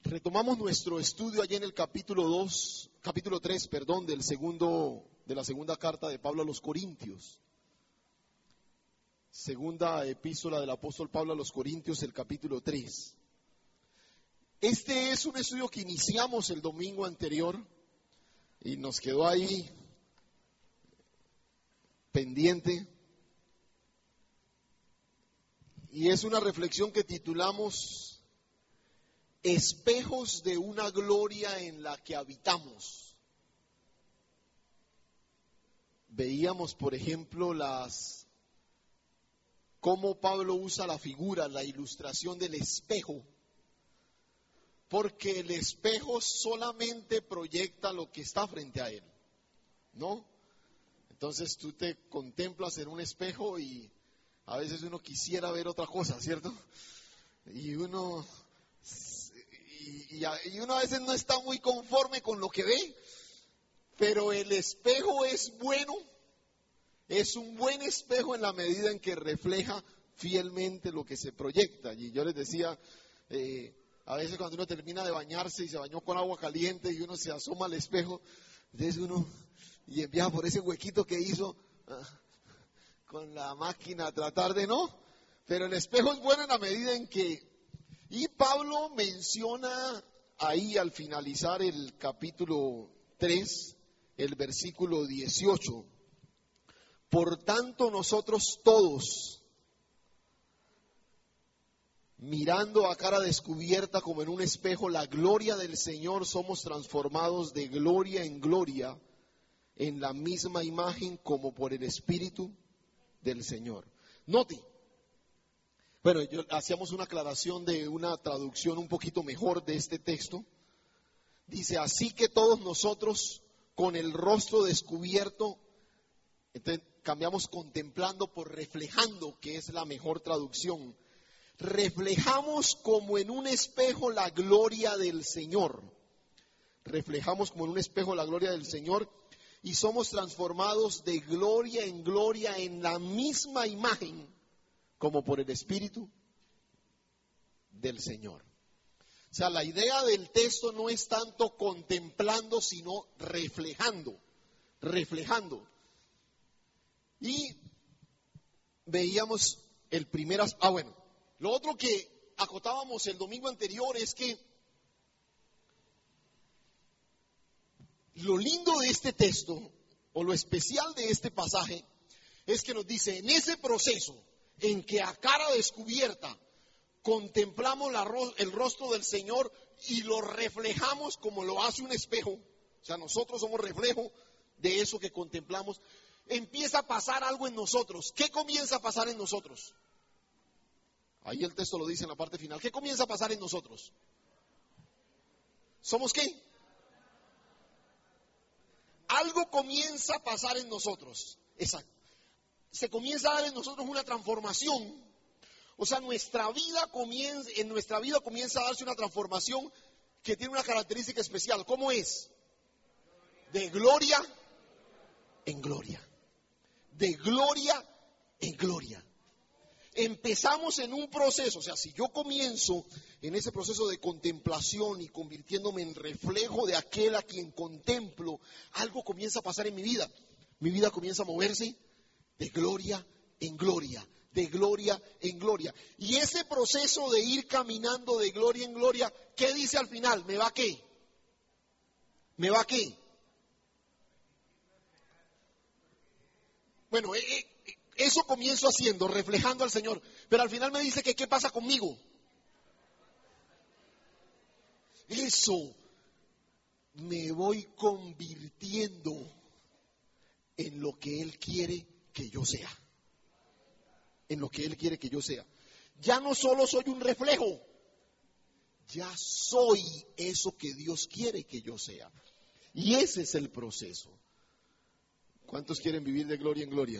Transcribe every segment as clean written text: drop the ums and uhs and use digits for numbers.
Retomamos nuestro estudio allí en el capítulo 3, de la segunda carta de Pablo a los Corintios. Segunda epístola del apóstol Pablo a los Corintios, el capítulo 3. Este es un estudio que iniciamos el domingo anterior y nos quedó ahí pendiente. Y es una reflexión que titulamos Espejos de una gloria en la que habitamos. Veíamos, por ejemplo, cómo Pablo usa la figura, la ilustración del espejo, porque el espejo solamente proyecta lo que está frente a él, ¿no? Entonces tú te contemplas en un espejo y a veces uno quisiera ver otra cosa, ¿cierto? Y uno a veces no está muy conforme con lo que ve, pero el espejo es bueno, es un buen espejo en la medida en que refleja fielmente lo que se proyecta. Y yo les decía, a veces cuando uno termina de bañarse y se bañó con agua caliente y uno se asoma al espejo, entonces uno y envía por ese huequito que hizo con la máquina a tratar de no, pero el espejo es bueno en la medida en que... Y Pablo menciona ahí al finalizar el capítulo 3, el versículo 18. Por tanto nosotros todos, mirando a cara descubierta como en un espejo la gloria del Señor, somos transformados de gloria en gloria en la misma imagen como por el Espíritu del Señor. Note. Bueno, hacíamos una aclaración de una traducción un poquito mejor de este texto. Dice, así que todos nosotros con el rostro descubierto, entonces cambiamos contemplando por reflejando, que es la mejor traducción. Reflejamos como en un espejo la gloria del Señor. Reflejamos como en un espejo la gloria del Señor y somos transformados de gloria en la misma imagen como por el Espíritu del Señor. O sea, la idea del texto no es tanto contemplando, sino reflejando. Y veíamos lo otro que acotábamos el domingo anterior es que lo lindo de este texto, o lo especial de este pasaje, es que nos dice, en ese proceso en que a cara descubierta contemplamos el rostro del Señor y lo reflejamos como lo hace un espejo, o sea, nosotros somos reflejo de eso que contemplamos, empieza a pasar algo en nosotros. ¿Qué comienza a pasar en nosotros? Ahí el texto lo dice en la parte final. ¿Qué comienza a pasar en nosotros? ¿Somos qué? Algo comienza a pasar en nosotros. Exacto. Se comienza a dar en nosotros una transformación. O sea, en nuestra vida comienza a darse una transformación que tiene una característica especial. ¿Cómo es? De gloria en gloria. De gloria en gloria. Empezamos en un proceso, o sea, si yo comienzo en ese proceso de contemplación y convirtiéndome en reflejo de aquel a quien contemplo, algo comienza a pasar en mi vida. Mi vida comienza a moverse de gloria en gloria, de gloria en gloria. Y ese proceso de ir caminando de gloria en gloria, ¿qué dice al final? ¿Me va a qué? ¿Me va a qué? Bueno, eso comienzo haciendo, reflejando al Señor. Pero al final me dice que ¿qué pasa conmigo? Eso, me voy convirtiendo en lo que Él quiere que yo sea. En lo que Él quiere que yo sea. Ya no solo soy un reflejo, ya soy eso que Dios quiere que yo sea. Y ese es el proceso. ¿Cuántos quieren vivir de gloria en gloria?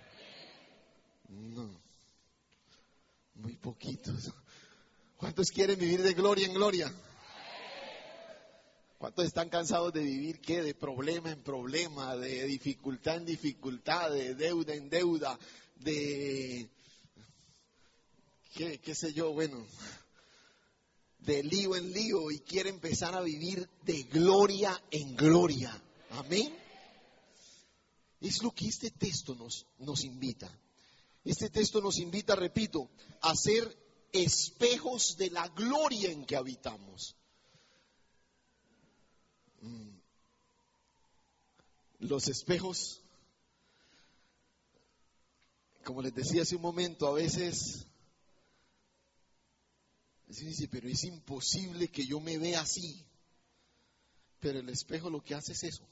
No, muy poquitos. ¿Cuántos quieren vivir de gloria en gloria? ¿Cuántos están cansados de vivir qué? De problema en problema, de dificultad en dificultad, de deuda en deuda, de qué sé yo, bueno, de lío en lío y quiere empezar a vivir de gloria en gloria. Amén. Es lo que este texto nos invita. Este texto nos invita, repito, a ser espejos de la gloria en que habitamos. Los espejos, como les decía hace un momento, a veces dice, pero es imposible que yo me vea así. Pero el espejo lo que hace es eso,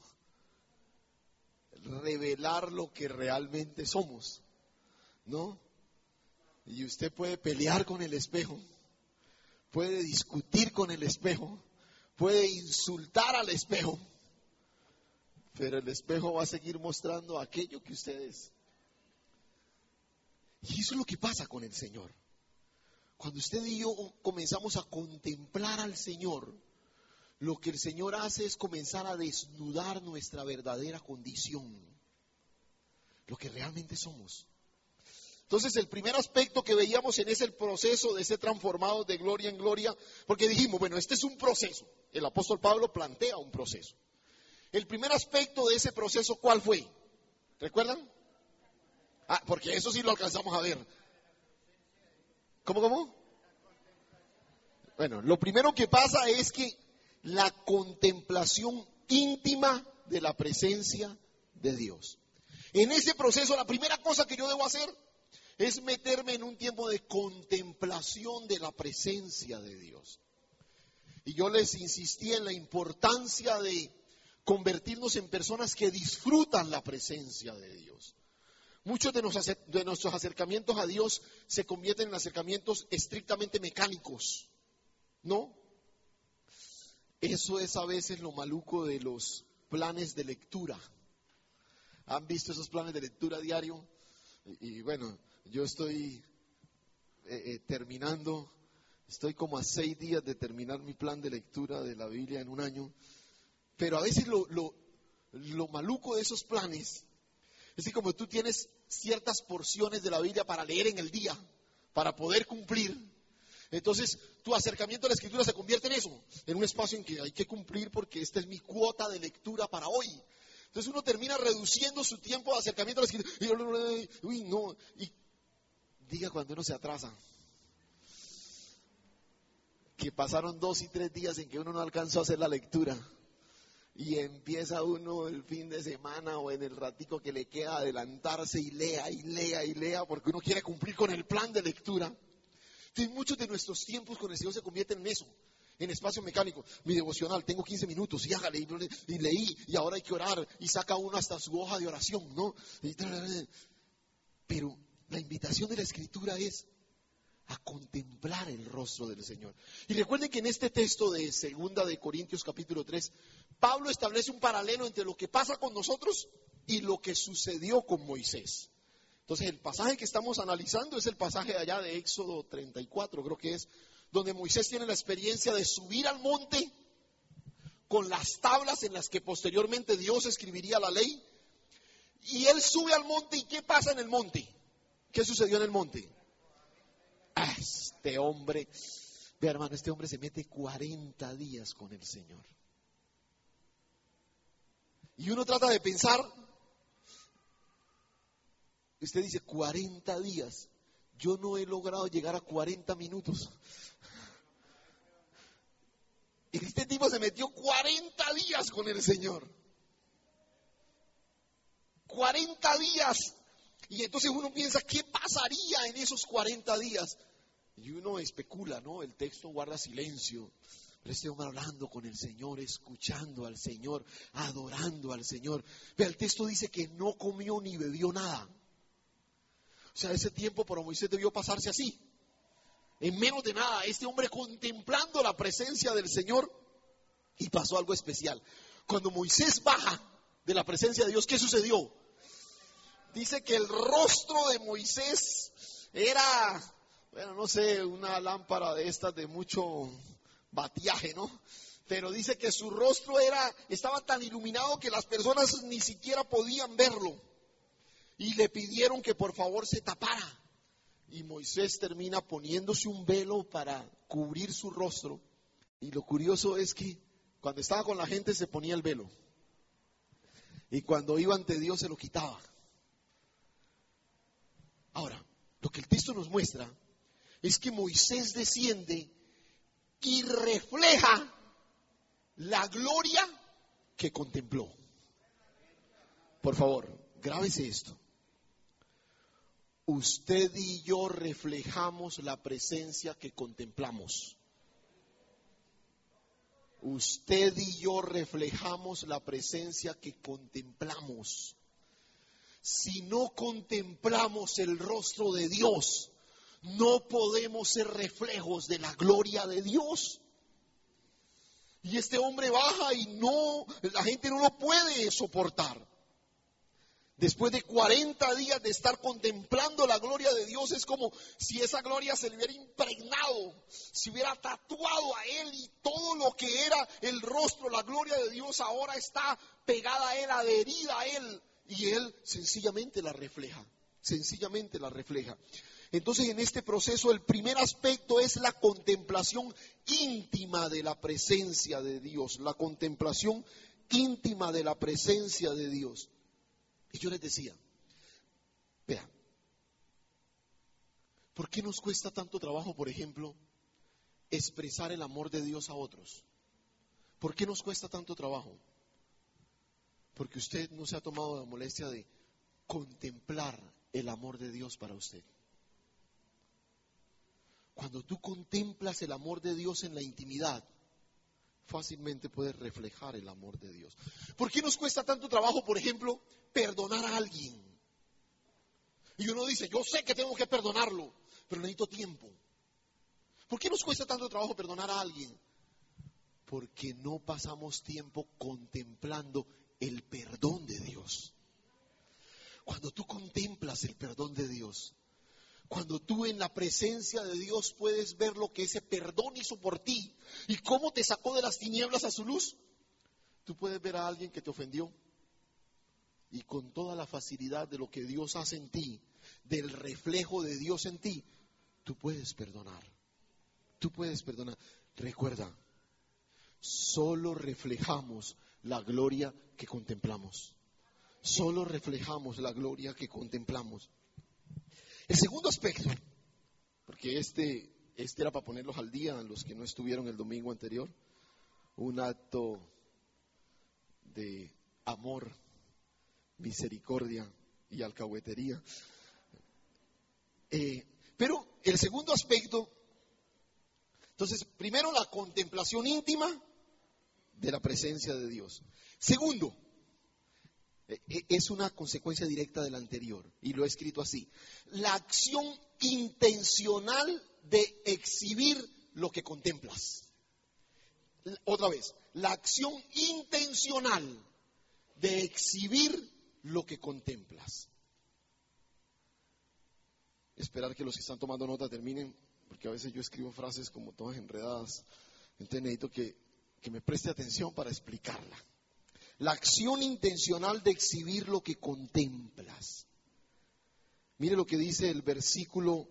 revelar lo que realmente somos, ¿no? Y usted puede pelear con el espejo, puede discutir con el espejo, puede insultar al espejo, pero el espejo va a seguir mostrando aquello que usted es. Y eso es lo que pasa con el Señor. Cuando usted y yo comenzamos a contemplar al Señor, lo que el Señor hace es comenzar a desnudar nuestra verdadera condición, lo que realmente somos. Entonces, el primer aspecto que veíamos en ese proceso de ser transformados de gloria en gloria, porque dijimos, bueno, este es un proceso. El apóstol Pablo plantea un proceso. El primer aspecto de ese proceso, ¿cuál fue? ¿Recuerdan? Porque eso sí lo alcanzamos a ver. ¿Cómo? Bueno, lo primero que pasa es que la contemplación íntima de la presencia de Dios. En ese proceso, la primera cosa que yo debo hacer es meterme en un tiempo de contemplación de la presencia de Dios. Y yo les insistí en la importancia de convertirnos en personas que disfrutan la presencia de Dios. Muchos de nuestros acercamientos a Dios se convierten en acercamientos estrictamente mecánicos, ¿no? Eso es a veces lo maluco de los planes de lectura. ¿Han visto esos planes de lectura diario? Y bueno, yo estoy terminando, estoy como a 6 días de terminar mi plan de lectura de la Biblia en un año. Pero a veces lo maluco de esos planes es que como tú tienes ciertas porciones de la Biblia para leer en el día, para poder cumplir, entonces tu acercamiento a la Escritura se convierte en eso, en un espacio en que hay que cumplir porque esta es mi cuota de lectura para hoy. Entonces uno termina reduciendo su tiempo de acercamiento a la Escritura. Y diga cuando uno se atrasa, que pasaron 2 y 3 días en que uno no alcanzó a hacer la lectura. Y empieza uno el fin de semana o en el ratico que le queda adelantarse y lea, porque uno quiere cumplir con el plan de lectura. Entonces muchos de nuestros tiempos con el Señor se convierten en eso, en espacio mecánico. Mi devocional, tengo 15 minutos y hágale, y leí, y ahora hay que orar, y saca uno hasta su hoja de oración, ¿no? Pero la invitación de la Escritura es a contemplar el rostro del Señor. Y recuerden que en este texto de 2 de Corintios capítulo 3, Pablo establece un paralelo entre lo que pasa con nosotros y lo que sucedió con Moisés. Entonces el pasaje que estamos analizando es el pasaje de allá de Éxodo 34, creo que es, donde Moisés tiene la experiencia de subir al monte con las tablas en las que posteriormente Dios escribiría la ley. Y él sube al monte, ¿y qué pasa en el monte? ¿Qué sucedió en el monte? Este hombre, vea hermano, este hombre se mete 40 días con el Señor. Y uno trata de pensar, usted dice 40 días, yo no he logrado llegar a 40 minutos. Y este tipo se metió 40 días con el Señor. 40 días. Y entonces uno piensa, ¿qué pasaría en esos 40 días? Y uno especula, ¿no? El texto guarda silencio. Pero este hombre hablando con el Señor, escuchando al Señor, adorando al Señor. Pero el texto dice que no comió ni bebió nada. O sea, ese tiempo para Moisés debió pasarse así. En menos de nada, este hombre contemplando la presencia del Señor. Y pasó algo especial. Cuando Moisés baja de la presencia de Dios, ¿qué sucedió? Dice que el rostro de Moisés era, bueno, no sé, una lámpara de estas de mucho batiaje, ¿no? Pero dice que su rostro estaba tan iluminado que las personas ni siquiera podían verlo. Y le pidieron que por favor se tapara. Y Moisés termina poniéndose un velo para cubrir su rostro. Y lo curioso es que cuando estaba con la gente se ponía el velo. Y cuando iba ante Dios se lo quitaba. Ahora, lo que el texto nos muestra es que Moisés desciende y refleja la gloria que contempló. Por favor, grábese esto. Usted y yo reflejamos la presencia que contemplamos. Usted y yo reflejamos la presencia que contemplamos. Si no contemplamos el rostro de Dios, no podemos ser reflejos de la gloria de Dios. Y este hombre baja y la gente no lo puede soportar. Después de 40 días de estar contemplando la gloria de Dios, es como si esa gloria se le hubiera impregnado, se hubiera tatuado a él, y todo lo que era el rostro, la gloria de Dios, ahora está pegada a él, adherida a él, y él sencillamente la refleja, sencillamente la refleja. Entonces, en este proceso, el primer aspecto es la contemplación íntima de la presencia de Dios, la contemplación íntima de la presencia de Dios. Y yo les decía, vean, ¿por qué nos cuesta tanto trabajo, por ejemplo, expresar el amor de Dios a otros? ¿Por qué nos cuesta tanto trabajo? Porque usted no se ha tomado la molestia de contemplar el amor de Dios para usted. Cuando tú contemplas el amor de Dios en la intimidad, fácilmente puedes reflejar el amor de Dios. ¿Por qué nos cuesta tanto trabajo, por ejemplo, perdonar a alguien? Y uno dice, yo sé que tengo que perdonarlo, pero necesito tiempo. ¿Por qué nos cuesta tanto trabajo perdonar a alguien? Porque no pasamos tiempo contemplando el perdón de Dios. Cuando tú contemplas el perdón de Dios, cuando tú en la presencia de Dios puedes ver lo que ese perdón hizo por ti y cómo te sacó de las tinieblas a su luz, tú puedes ver a alguien que te ofendió y con toda la facilidad de lo que Dios hace en ti, del reflejo de Dios en ti, tú puedes perdonar. Tú puedes perdonar. Recuerda, solo reflejamos la gloria que contemplamos. Solo reflejamos la gloria que contemplamos. El segundo aspecto, porque este era para ponerlos al día a los que no estuvieron el domingo anterior, un acto de amor, misericordia y alcahuetería. Pero el segundo aspecto, entonces, primero la contemplación íntima de la presencia de Dios. Segundo, es una consecuencia directa del anterior, y lo he escrito así: la acción intencional de exhibir lo que contemplas. Otra vez, la acción intencional de exhibir lo que contemplas. Esperar que los que están tomando nota terminen, porque a veces yo escribo frases como todas enredadas, entonces necesito que me preste atención para explicarla. La acción intencional de exhibir lo que contemplas. Mire lo que dice el versículo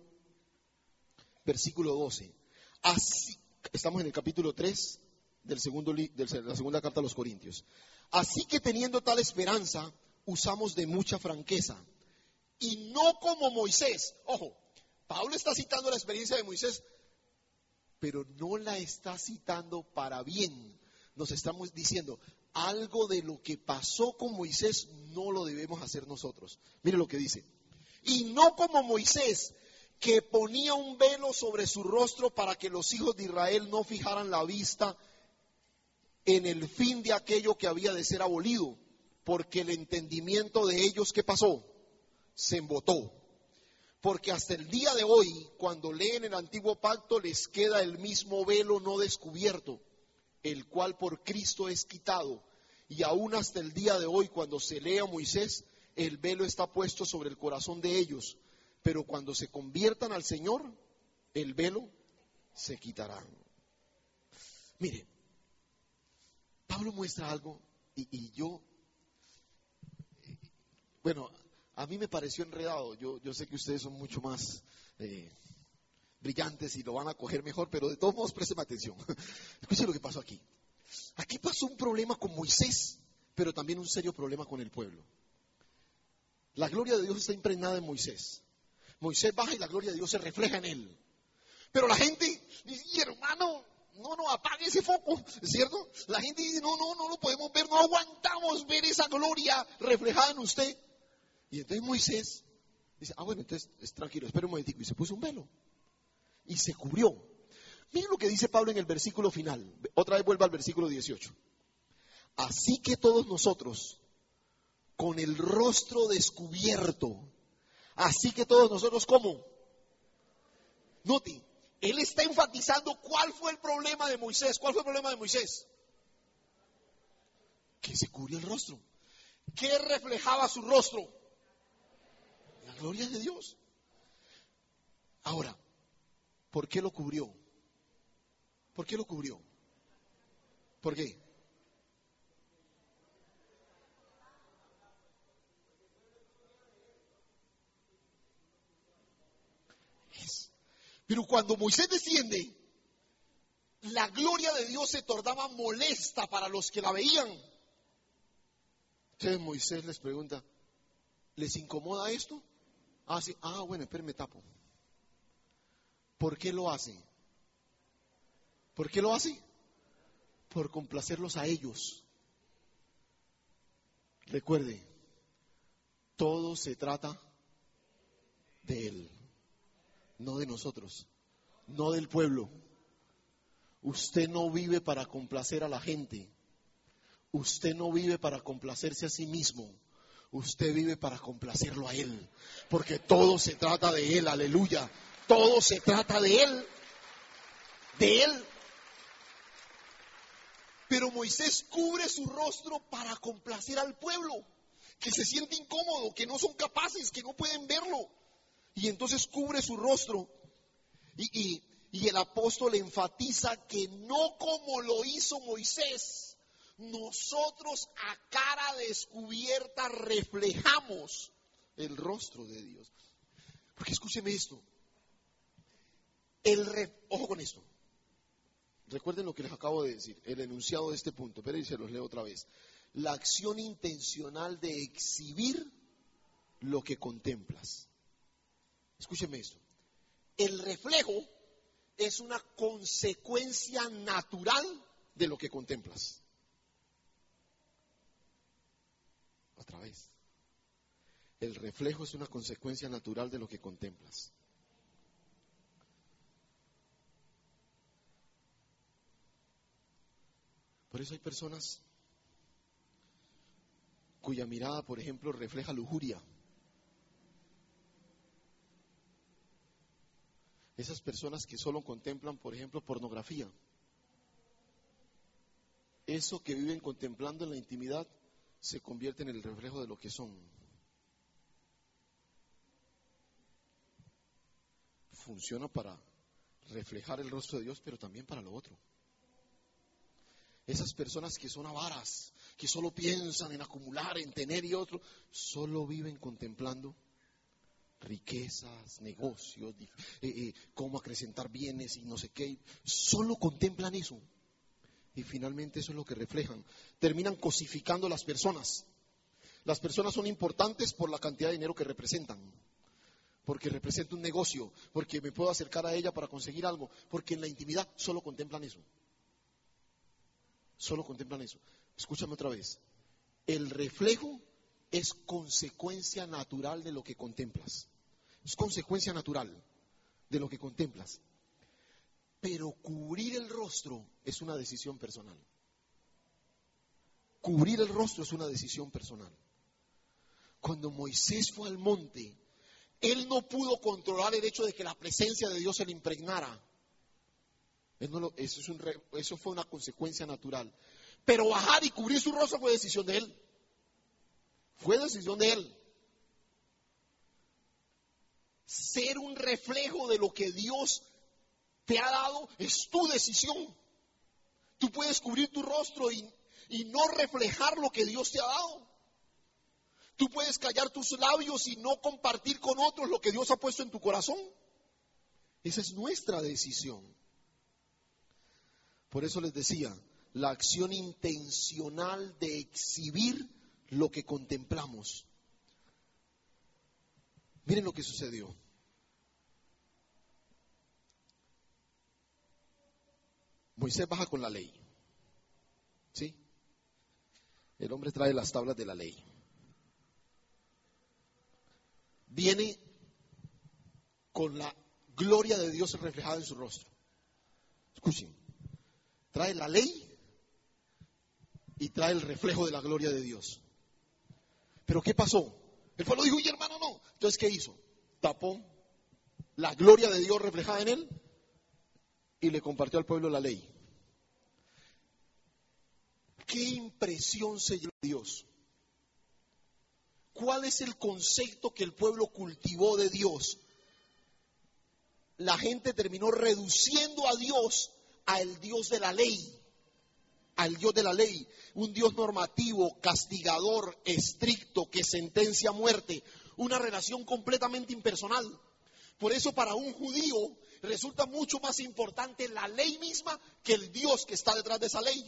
12. Así, estamos en el capítulo 3 de la segunda carta a los Corintios. Así que teniendo tal esperanza, usamos de mucha franqueza. Y no como Moisés. Ojo, Pablo está citando la experiencia de Moisés, pero no la está citando para bien. Nos estamos diciendo, algo de lo que pasó con Moisés no lo debemos hacer nosotros. Mire lo que dice. Y no como Moisés, que ponía un velo sobre su rostro para que los hijos de Israel no fijaran la vista en el fin de aquello que había de ser abolido, porque el entendimiento de ellos, ¿qué pasó? Se embotó. Porque hasta el día de hoy, cuando leen el antiguo pacto, les queda el mismo velo no descubierto, el cual por Cristo es quitado. Y aún hasta el día de hoy, cuando se lee a Moisés, el velo está puesto sobre el corazón de ellos. Pero cuando se conviertan al Señor, el velo se quitará. Mire, Pablo muestra algo y yo, bueno, a mí me pareció enredado. Yo sé que ustedes son mucho más brillantes y lo van a coger mejor, pero de todos modos presten atención. Escuchen lo que pasó aquí. Aquí pasó un problema con Moisés, pero también un serio problema con el pueblo. La gloria de Dios está impregnada en Moisés. Moisés baja y la gloria de Dios se refleja en él. Pero la gente dice, hermano, no, apague ese foco, ¿es cierto? La gente dice, no lo podemos ver, no aguantamos ver esa gloria reflejada en usted. Y entonces Moisés dice, bueno, entonces tranquilo, espera un momentico. Y se puso un velo y se cubrió. Miren lo que dice Pablo en el versículo final. Otra vez vuelva al versículo 18. Así que todos nosotros, con el rostro descubierto, así que todos nosotros, ¿cómo? Note, él está enfatizando cuál fue el problema de Moisés. ¿Cuál fue el problema de Moisés? Que se cubrió el rostro. ¿Qué reflejaba su rostro? La gloria de Dios. Ahora, ¿por qué lo cubrió? ¿Por qué lo cubrió? ¿Por qué? Pero cuando Moisés desciende, la gloria de Dios se tornaba molesta para los que la veían. Entonces Moisés les pregunta, ¿les incomoda esto? Sí. Bueno, espérenme, tapo. ¿Por qué lo hace? ¿Por qué lo hace? Por complacerlos a ellos. Recuerde, todo se trata de Él, no de nosotros, no del pueblo. Usted no vive para complacer a la gente. Usted no vive para complacerse a sí mismo. Usted vive para complacerlo a Él. Porque todo se trata de Él, aleluya. Todo se trata de Él. De Él. Pero Moisés cubre su rostro para complacer al pueblo, que se siente incómodo, que no son capaces, que no pueden verlo. Y entonces cubre su rostro. Y el apóstol enfatiza que no como lo hizo Moisés, nosotros a cara descubierta reflejamos el rostro de Dios. Porque escúcheme esto. Ojo con esto. Recuerden lo que les acabo de decir, el enunciado de este punto, pero y se los leo otra vez. La acción intencional de exhibir lo que contemplas. Escúcheme esto. El reflejo es una consecuencia natural de lo que contemplas. Otra vez. El reflejo es una consecuencia natural de lo que contemplas. Por eso hay personas cuya mirada, por ejemplo, refleja lujuria. Esas personas que solo contemplan, por ejemplo, pornografía. Eso que viven contemplando en la intimidad se convierte en el reflejo de lo que son. Funciona para reflejar el rostro de Dios, pero también para lo otro. Esas personas que son avaras, que solo piensan en acumular, en tener y otro, solo viven contemplando riquezas, negocios, cómo acrecentar bienes y no sé qué. Solo contemplan eso. Y finalmente eso es lo que reflejan. Terminan cosificando a las personas. Las personas son importantes por la cantidad de dinero que representan. Porque representa un negocio, porque me puedo acercar a ella para conseguir algo. Porque en la intimidad solo contemplan eso. Solo contemplan eso. Escúchame otra vez. El reflejo es consecuencia natural de lo que contemplas. Es consecuencia natural de lo que contemplas. Pero cubrir el rostro es una decisión personal. Cubrir el rostro es una decisión personal. Cuando Moisés fue al monte, él no pudo controlar el hecho de que la presencia de Dios se le impregnara. Eso fue una consecuencia natural. Pero bajar y cubrir su rostro fue decisión de él. Fue decisión de él. Ser un reflejo de lo que Dios te ha dado es tu decisión. Tú puedes cubrir tu rostro y no reflejar lo que Dios te ha dado. Tú puedes callar tus labios y no compartir con otros lo que Dios ha puesto en tu corazón. Esa es nuestra decisión. Por eso les decía, la acción intencional de exhibir lo que contemplamos. Miren lo que sucedió. Moisés baja con la ley. ¿Sí? El hombre trae las tablas de la ley. Viene con la gloria de Dios reflejada en su rostro. Escuchen, trae la ley y trae el reflejo de la gloria de Dios. Pero ¿qué pasó? El pueblo dijo, oye hermano, no. Entonces, ¿qué hizo? Tapó la gloria de Dios reflejada en él y le compartió al pueblo la ley. ¿Qué impresión se llevó Dios? ¿Cuál es el concepto que el pueblo cultivó de Dios? La gente terminó reduciendo a Dios al Dios de la ley, al Dios de la ley, un Dios normativo, castigador, estricto, que sentencia a muerte, una relación completamente impersonal. Por eso para un judío resulta mucho más importante la ley misma que el Dios que está detrás de esa ley.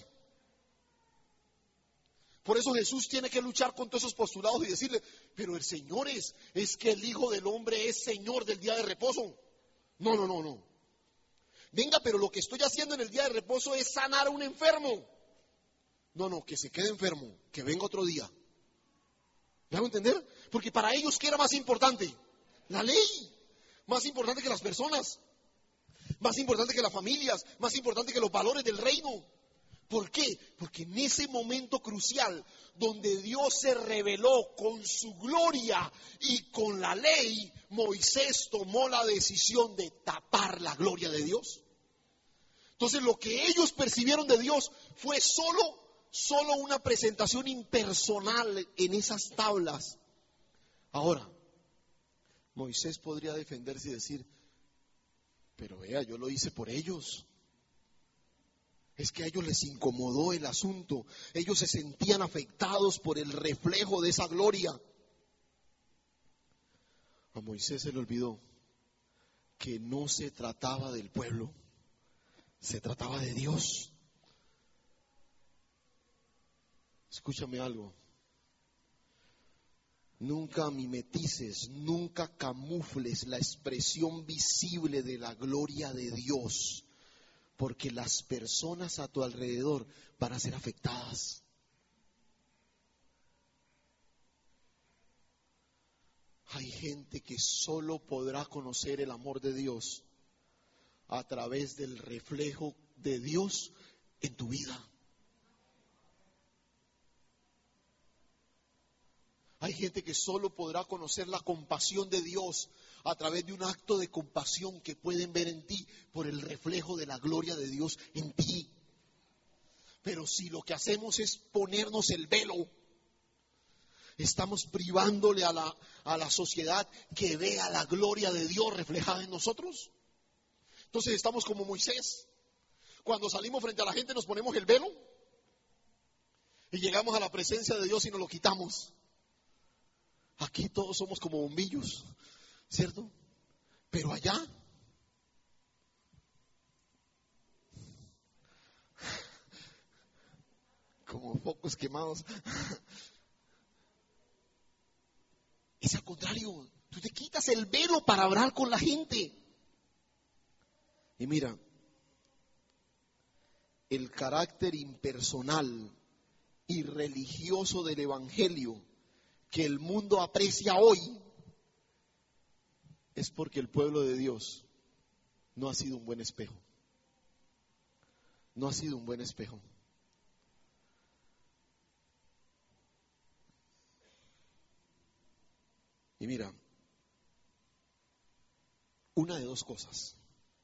Por eso Jesús tiene que luchar con todos esos postulados y decirle, pero el Señor es que el Hijo del Hombre es Señor del día de reposo. No. Venga, pero lo que estoy haciendo en el día de reposo es sanar a un enfermo. No, que se quede enfermo, que venga otro día. ¿Me hago entender? Porque para ellos, ¿qué era más importante? La ley. Más importante que las personas. Más importante que las familias. Más importante que los valores del reino. ¿Por qué? Porque en ese momento crucial, donde Dios se reveló con su gloria y con la ley, Moisés tomó la decisión de tapar la gloria de Dios. Entonces lo que ellos percibieron de Dios fue solo una presentación impersonal en esas tablas. Ahora, Moisés podría defenderse y decir, pero vea, yo lo hice por ellos. Es que a ellos les incomodó el asunto. Ellos se sentían afectados por el reflejo de esa gloria. A Moisés se le olvidó que no se trataba del pueblo, se trataba de Dios. Escúchame algo. Nunca mimetices, nunca camufles la expresión visible de la gloria de Dios, porque las personas a tu alrededor van a ser afectadas. Hay gente que solo podrá conocer el amor de Dios a través del reflejo de Dios en tu vida. Hay gente que solo podrá conocer la compasión de Dios a través de un acto de compasión que pueden ver en ti por el reflejo de la gloria de Dios en ti. Pero si lo que hacemos es ponernos el velo, estamos privándole a la sociedad que vea la gloria de Dios reflejada en nosotros. Entonces estamos como Moisés. Cuando salimos frente a la gente nos ponemos el velo y llegamos a la presencia de Dios y nos lo quitamos. Aquí todos somos como bombillos, ¿cierto? Pero allá, como focos quemados. Es al contrario, tú te quitas el velo para hablar con la gente. Y mira, el carácter impersonal y religioso del Evangelio que el mundo aprecia hoy es porque el pueblo de Dios no ha sido un buen espejo. No ha sido un buen espejo. Y mira, una de dos cosas.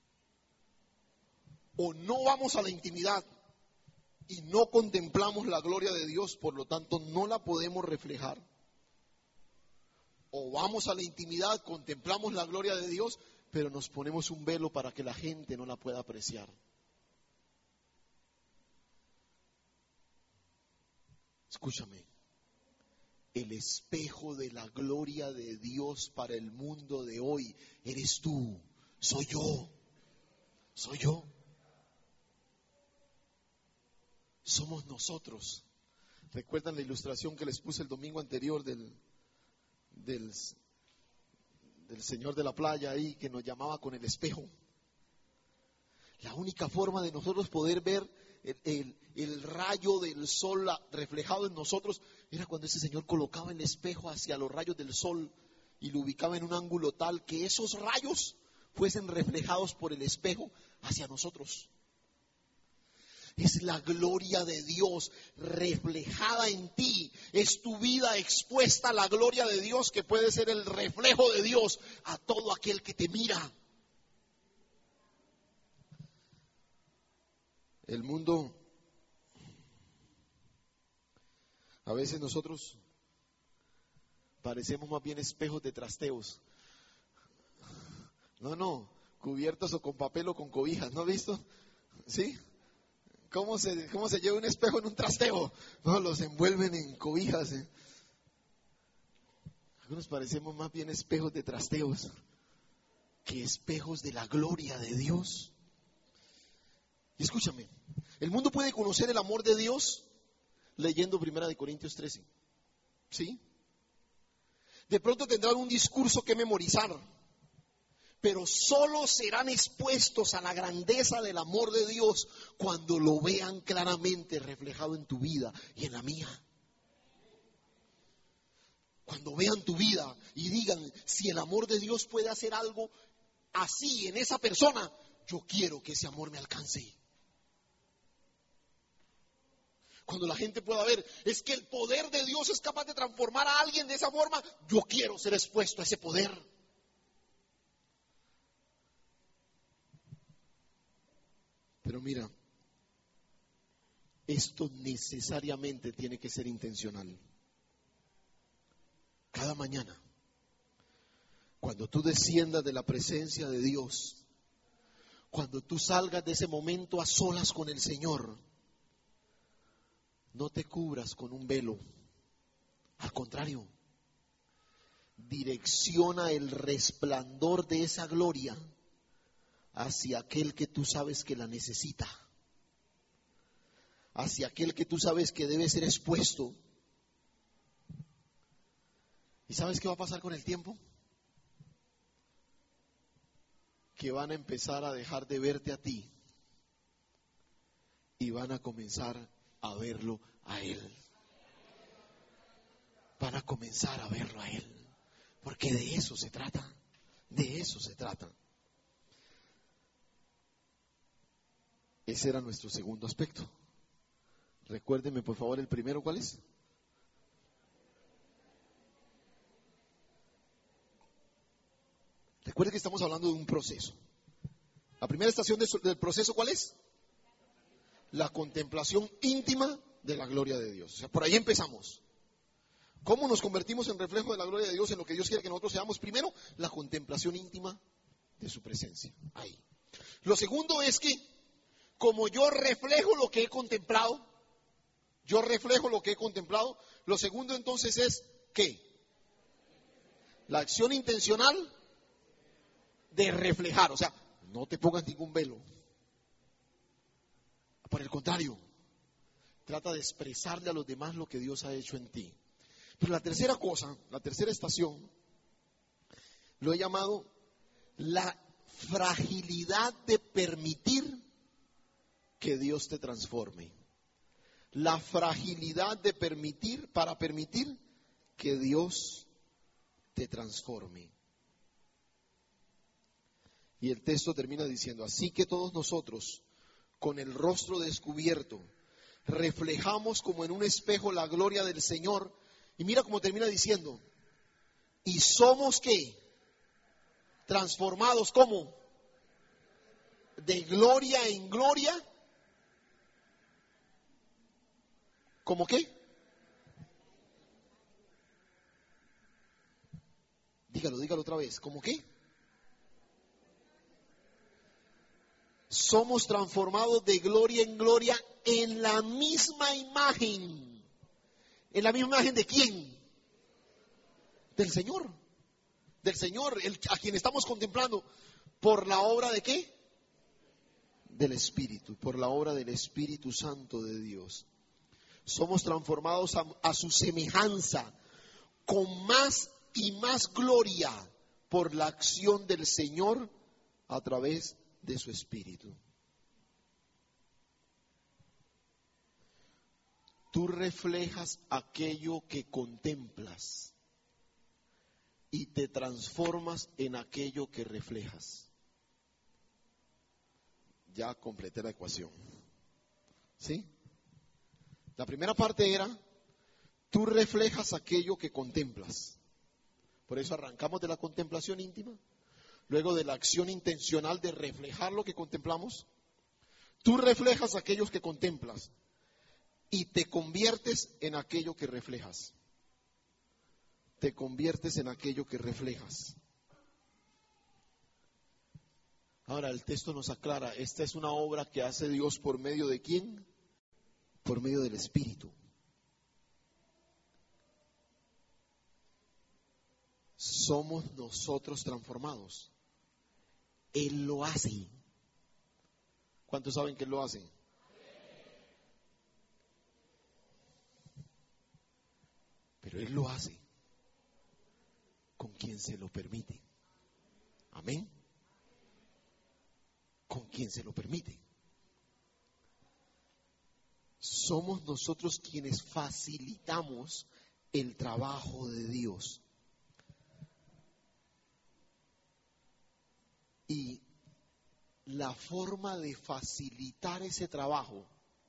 O no vamos a la intimidad y no contemplamos la gloria de Dios, por lo tanto no la podemos reflejar. O vamos a la intimidad, contemplamos la gloria de Dios, pero nos ponemos un velo para que la gente no la pueda apreciar. Escúchame, el espejo de la gloria de Dios para el mundo de hoy eres tú, Soy yo. Soy yo. Somos nosotros. ¿Recuerdan la ilustración que les puse el domingo anterior del señor de la playa ahí que nos llamaba con el espejo? La única forma de nosotros poder ver el rayo del sol reflejado en nosotros era cuando ese señor colocaba el espejo hacia los rayos del sol y lo ubicaba en un ángulo tal que esos rayos fuesen reflejados por el espejo hacia nosotros. Es la gloria de Dios reflejada en ti. Es tu vida expuesta a la gloria de Dios que puede ser el reflejo de Dios a todo aquel que te mira. El mundo, a veces nosotros parecemos más bien espejos de trasteos. No, cubiertos o con papel o con cobijas, ¿no has visto? ¿Sí? ¿Cómo se lleva un espejo en un trasteo? No, los envuelven en cobijas. Algunos parecemos más bien espejos de trasteos que espejos de la gloria de Dios. Y escúchame, el mundo puede conocer el amor de Dios leyendo 1 Corintios 13. ¿Sí? De pronto tendrán un discurso que memorizar, pero solo serán expuestos a la grandeza del amor de Dios cuando lo vean claramente reflejado en tu vida y en la mía. Cuando vean tu vida y digan, si el amor de Dios puede hacer algo así en esa persona, yo quiero que ese amor me alcance. Cuando la gente pueda ver, es que el poder de Dios es capaz de transformar a alguien de esa forma, yo quiero ser expuesto a ese poder. Pero mira, esto necesariamente tiene que ser intencional. Cada mañana, cuando tú desciendas de la presencia de Dios, cuando tú salgas de ese momento a solas con el Señor, no te cubras con un velo. Al contrario, direcciona el resplandor de esa gloria hacia aquel que tú sabes que la necesita, hacia aquel que tú sabes que debe ser expuesto. ¿Y sabes qué va a pasar con el tiempo? Que van a empezar a dejar de verte a ti y van a comenzar a verlo a Él. Van a comenzar a verlo a Él, porque de eso se trata, de eso se trata. Ese era nuestro segundo aspecto. Recuérdenme por favor el primero, ¿cuál es? Recuerden que estamos hablando de un proceso. La primera estación del proceso, ¿cuál es? La contemplación íntima de la gloria de Dios. O sea, por ahí empezamos. ¿Cómo nos convertimos en reflejo de la gloria de Dios en lo que Dios quiere que nosotros seamos? Primero, la contemplación íntima de su presencia. Ahí. Lo segundo es que, como yo reflejo lo que he contemplado, lo segundo entonces es, ¿qué? La acción intencional de reflejar. O sea, no te pongas ningún velo. Por el contrario, trata de expresarle a los demás lo que Dios ha hecho en ti. Pero la tercera cosa, la tercera estación, lo he llamado la fragilidad de permitir que Dios te transforme. La fragilidad de permitir que Dios te transforme. Y el texto termina diciendo, así que todos nosotros, con el rostro descubierto, reflejamos como en un espejo la gloria del Señor. Y mira cómo termina diciendo, y somos ¿qué? Transformados, ¿cómo? De gloria en gloria. ¿Cómo qué? Dígalo otra vez, ¿cómo qué? Somos transformados de gloria en gloria en la misma imagen. ¿En la misma imagen de quién? Del Señor. Del Señor, a quien estamos contemplando. ¿Por la obra de qué? Del Espíritu, por la obra del Espíritu Santo de Dios. Somos transformados a su semejanza, con más y más gloria, por la acción del Señor a través de su Espíritu. Tú reflejas aquello que contemplas y te transformas en aquello que reflejas. Ya completé la ecuación. ¿Sí? La primera parte era, tú reflejas aquello que contemplas. Por eso arrancamos de la contemplación íntima, luego de la acción intencional de reflejar lo que contemplamos. Tú reflejas aquellos que contemplas y te conviertes en aquello que reflejas. Te conviertes en aquello que reflejas. Ahora el texto nos aclara, esta es una obra que hace Dios por medio de ¿quién? Por medio del Espíritu. Somos nosotros transformados. Él lo hace. ¿Cuántos saben que Él lo hace? Pero Él lo hace con quien se lo permite. Amén. Con quien se lo permite. Somos nosotros quienes facilitamos el trabajo de Dios. Y la forma de facilitar ese trabajo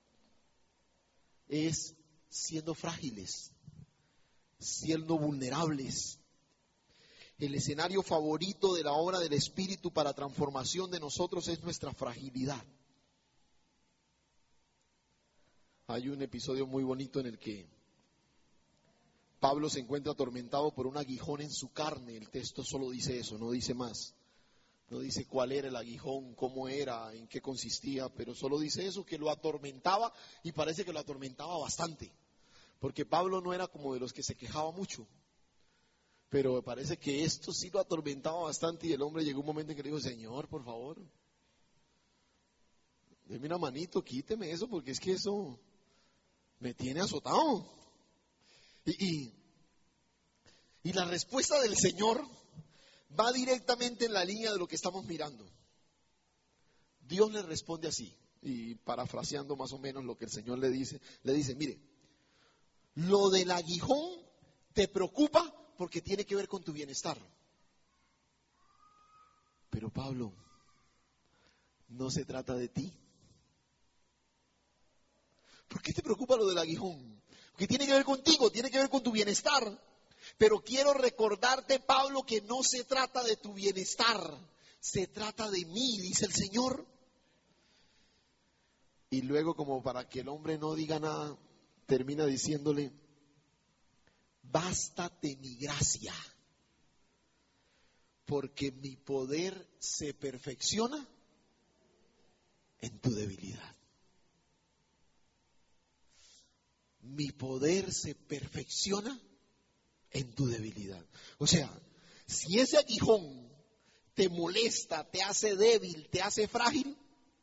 es siendo frágiles, siendo vulnerables. El escenario favorito de la obra del Espíritu para transformación de nosotros es nuestra fragilidad. Hay un episodio muy bonito en el que Pablo se encuentra atormentado por un aguijón en su carne. El texto solo dice eso, no dice más. No dice cuál era el aguijón, cómo era, en qué consistía, pero solo dice eso, que lo atormentaba, y parece que lo atormentaba bastante. Porque Pablo no era como de los que se quejaba mucho. Pero parece que esto sí lo atormentaba bastante, y el hombre llegó un momento en que le dijo, Señor, por favor, deme una manito, quíteme eso, porque es que eso me tiene azotado. Y la respuesta del Señor va directamente en la línea de lo que estamos mirando. Dios le responde así, y parafraseando más o menos lo que el Señor le dice, mire, lo del aguijón te preocupa porque tiene que ver con tu bienestar. Pero Pablo, no se trata de ti. ¿Por qué te preocupa lo del aguijón? Porque tiene que ver contigo, tiene que ver con tu bienestar. Pero quiero recordarte, Pablo, que no se trata de tu bienestar, se trata de mí, dice el Señor. Y luego, como para que el hombre no diga nada, termina diciéndole, bástate mi gracia, porque mi poder se perfecciona en tu debilidad. Mi poder se perfecciona en tu debilidad. O sea, si ese aguijón te molesta, te hace débil, te hace frágil,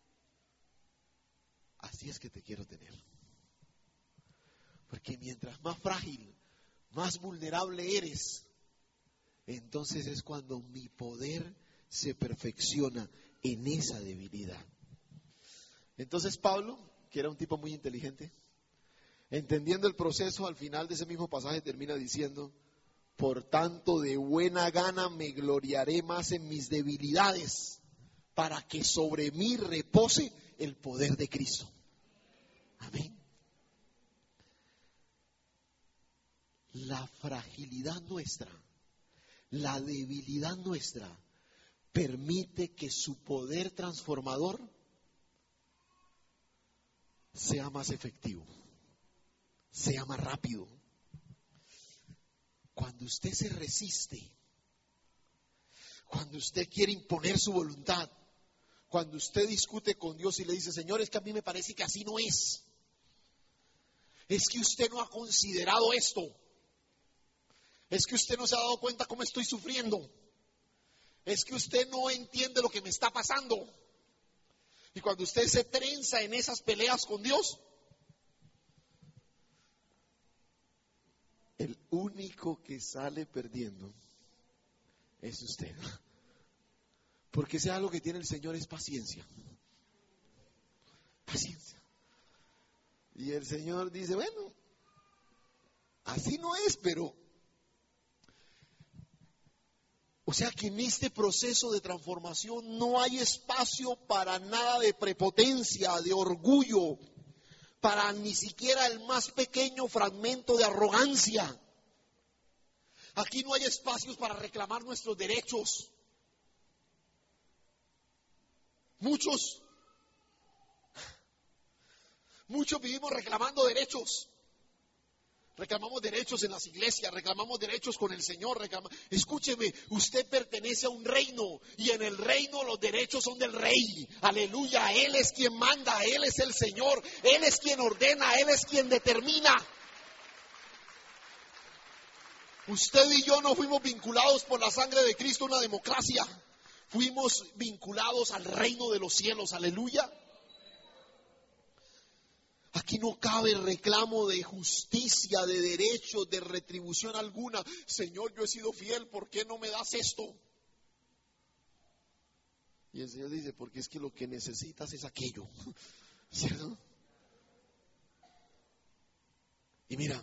así es que te quiero tener. Porque mientras más frágil, más vulnerable eres, entonces es cuando mi poder se perfecciona en esa debilidad. Entonces Pablo, que era un tipo muy inteligente, entendiendo el proceso, al final de ese mismo pasaje termina diciendo, por tanto de buena gana me gloriaré más en mis debilidades, para que sobre mí repose el poder de Cristo. Amén. La fragilidad nuestra, la debilidad nuestra, permite que su poder transformador sea más efectivo, sea más rápido. Cuando usted se resiste, cuando usted quiere imponer su voluntad, cuando usted discute con Dios y le dice, Señor, es que a mí me parece que así no es. Es que usted no ha considerado esto. Es que usted no se ha dado cuenta cómo estoy sufriendo. Es que usted no entiende lo que me está pasando. Y cuando usted se trenza en esas peleas con Dios, el único que sale perdiendo es usted. Porque sea lo que tiene el Señor es paciencia. Paciencia. Y el Señor dice, bueno, así no es, pero... O sea que en este proceso de transformación no hay espacio para nada de prepotencia, de orgullo, para ni siquiera el más pequeño fragmento de arrogancia. Aquí no hay espacios para reclamar nuestros derechos. Muchos vivimos reclamando derechos. Reclamamos derechos en las iglesias, reclamamos derechos con el Señor. Escúcheme, usted pertenece a un reino y en el reino los derechos son del rey. Aleluya, Él es quien manda, Él es el Señor, Él es quien ordena, Él es quien determina. Usted y yo no fuimos vinculados por la sangre de Cristo a una democracia. Fuimos vinculados al reino de los cielos, aleluya. Aquí no cabe reclamo de justicia, de derecho, de retribución alguna. Señor, yo he sido fiel, ¿por qué no me das esto? Y el Señor dice, porque es que lo que necesitas es aquello. ¿Cierto? Y mira,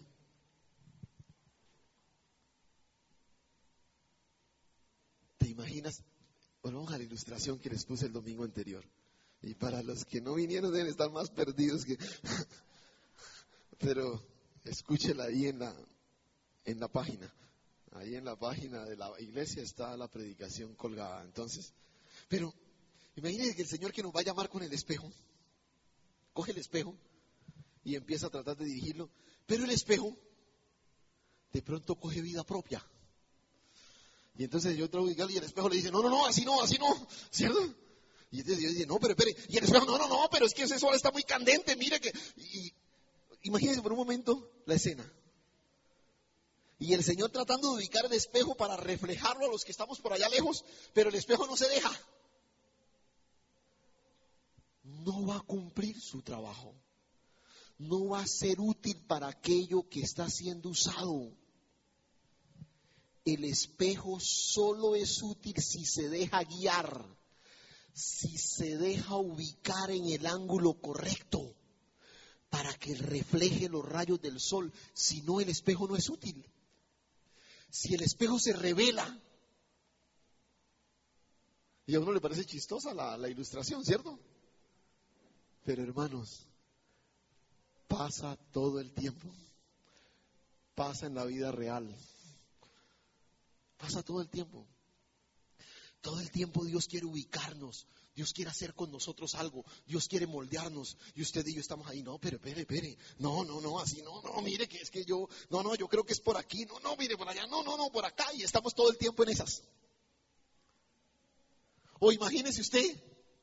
¿te imaginas? Volvamos a la ilustración que les puse el domingo anterior. Y para los que no vinieron deben estar más perdidos que... Pero escúchela ahí en la página. Ahí en la página de la iglesia está la predicación colgada. Entonces, pero imagínense que el Señor que nos va a llamar con el espejo, coge el espejo y empieza a tratar de dirigirlo. Pero el espejo de pronto coge vida propia. Y entonces yo traigo y el espejo le dice, no, así no, ¿cierto? Y entonces Dios dice, no, pero espere. Y el espejo, no, pero es que ese sol está muy candente, mire que... Y imagínense por un momento la escena. Y el Señor tratando de ubicar el espejo para reflejarlo a los que estamos por allá lejos, pero el espejo no se deja. No va a cumplir su trabajo. No va a ser útil para aquello que está siendo usado. El espejo solo es útil si se deja guiar, si se deja ubicar en el ángulo correcto para que refleje los rayos del sol. Si no, el espejo no es útil. Si el espejo se revela, y a uno le parece chistosa la ilustración, ¿cierto? Pero hermanos, pasa todo el tiempo, pasa en la vida real. Pasa todo el tiempo. Todo el tiempo Dios quiere ubicarnos. Dios quiere hacer con nosotros algo. Dios quiere moldearnos. Y usted y yo estamos ahí. No, pero espere. No, así no, mire que es que yo, yo creo que es por aquí. No, mire por allá. No, por acá. Y estamos todo el tiempo en esas. O imagínese usted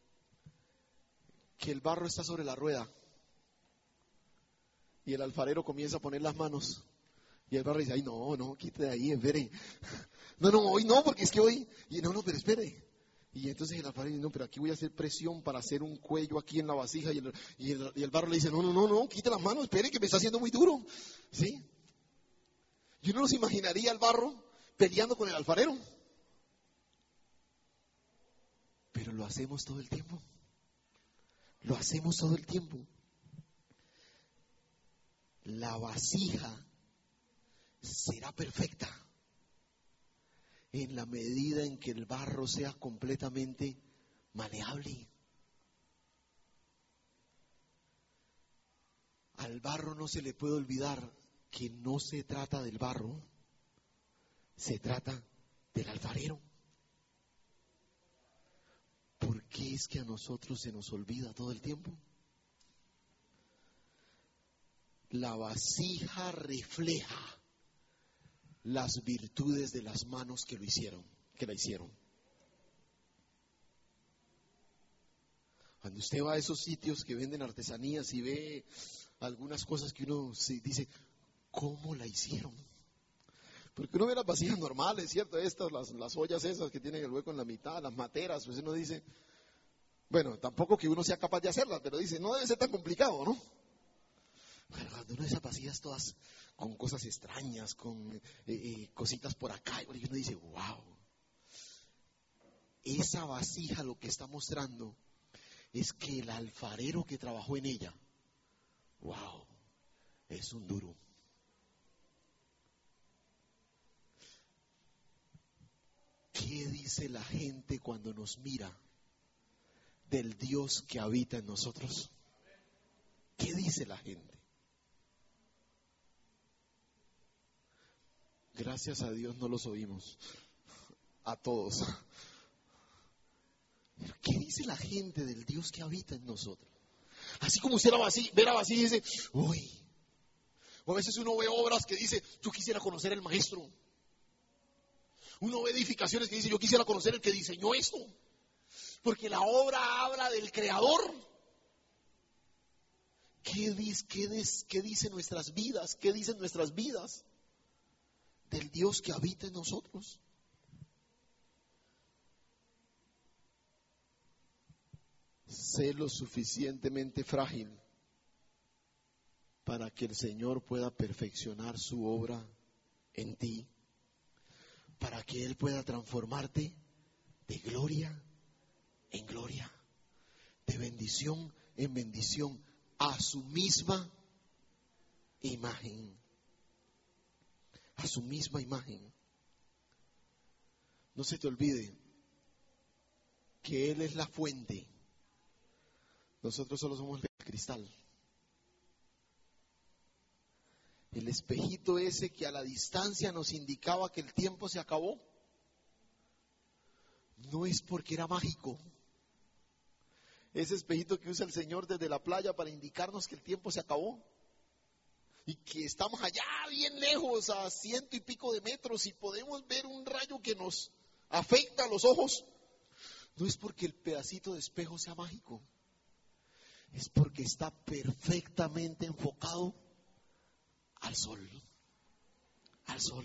que el barro está sobre la rueda. Y el alfarero comienza a poner las manos. Y el barro dice, ay, no, quite de ahí, espere. No, hoy no, porque es que hoy... Y no, pero espere. Y entonces el alfarero dice, no, pero aquí voy a hacer presión para hacer un cuello aquí en la vasija. Y el barro le dice, no, quite las manos, espere, que me está haciendo muy duro. ¿Sí? Y uno no se imaginaría al barro peleando con el alfarero. Pero lo hacemos todo el tiempo. Lo hacemos todo el tiempo. La vasija será perfecta en la medida en que el barro sea completamente maleable. Al barro no se le puede olvidar que no se trata del barro, se trata del alfarero. ¿Por qué es que a nosotros se nos olvida todo el tiempo? La vasija refleja las virtudes de las manos que la hicieron. Cuando usted va a esos sitios que venden artesanías y ve algunas cosas que uno se dice, ¿cómo la hicieron? Porque uno ve las vasijas normales, ¿cierto? Estas, las ollas esas que tienen el hueco en la mitad, las materas, pues uno dice, bueno, tampoco que uno sea capaz de hacerlas, pero dice, no debe ser tan complicado, ¿no? Pero cuando uno ve esas vasijas todas con cosas extrañas, con cositas por acá, y uno dice, wow. Esa vasija lo que está mostrando es que el alfarero que trabajó en ella, wow, es un duro. ¿Qué dice la gente cuando nos mira del Dios que habita en nosotros? ¿Qué dice la gente? Gracias a Dios no los oímos, a todos. ¿Qué dice la gente del Dios que habita en nosotros? Así como usted ve la vasija y dice, uy. O a veces uno ve obras que dice, yo quisiera conocer el maestro. Uno ve edificaciones que dice, yo quisiera conocer el que diseñó esto. Porque la obra habla del creador. ¿Qué dice nuestras vidas? ¿Qué dicen nuestras vidas del Dios que habita en nosotros? Sé lo suficientemente frágil para que el Señor pueda perfeccionar su obra en ti, para que Él pueda transformarte de gloria en gloria, de bendición en bendición, a su misma imagen, a su misma imagen. No se te olvide que Él es la fuente. Nosotros solo somos el cristal. El espejito ese que a la distancia nos indicaba que el tiempo se acabó, no es porque era mágico. Ese espejito que usa el Señor desde la playa para indicarnos que el tiempo se acabó y que estamos allá bien lejos, a 100 y pico de metros, y podemos ver un rayo que nos afecta a los ojos. No es porque el pedacito de espejo sea mágico, es porque está perfectamente enfocado al sol, al sol.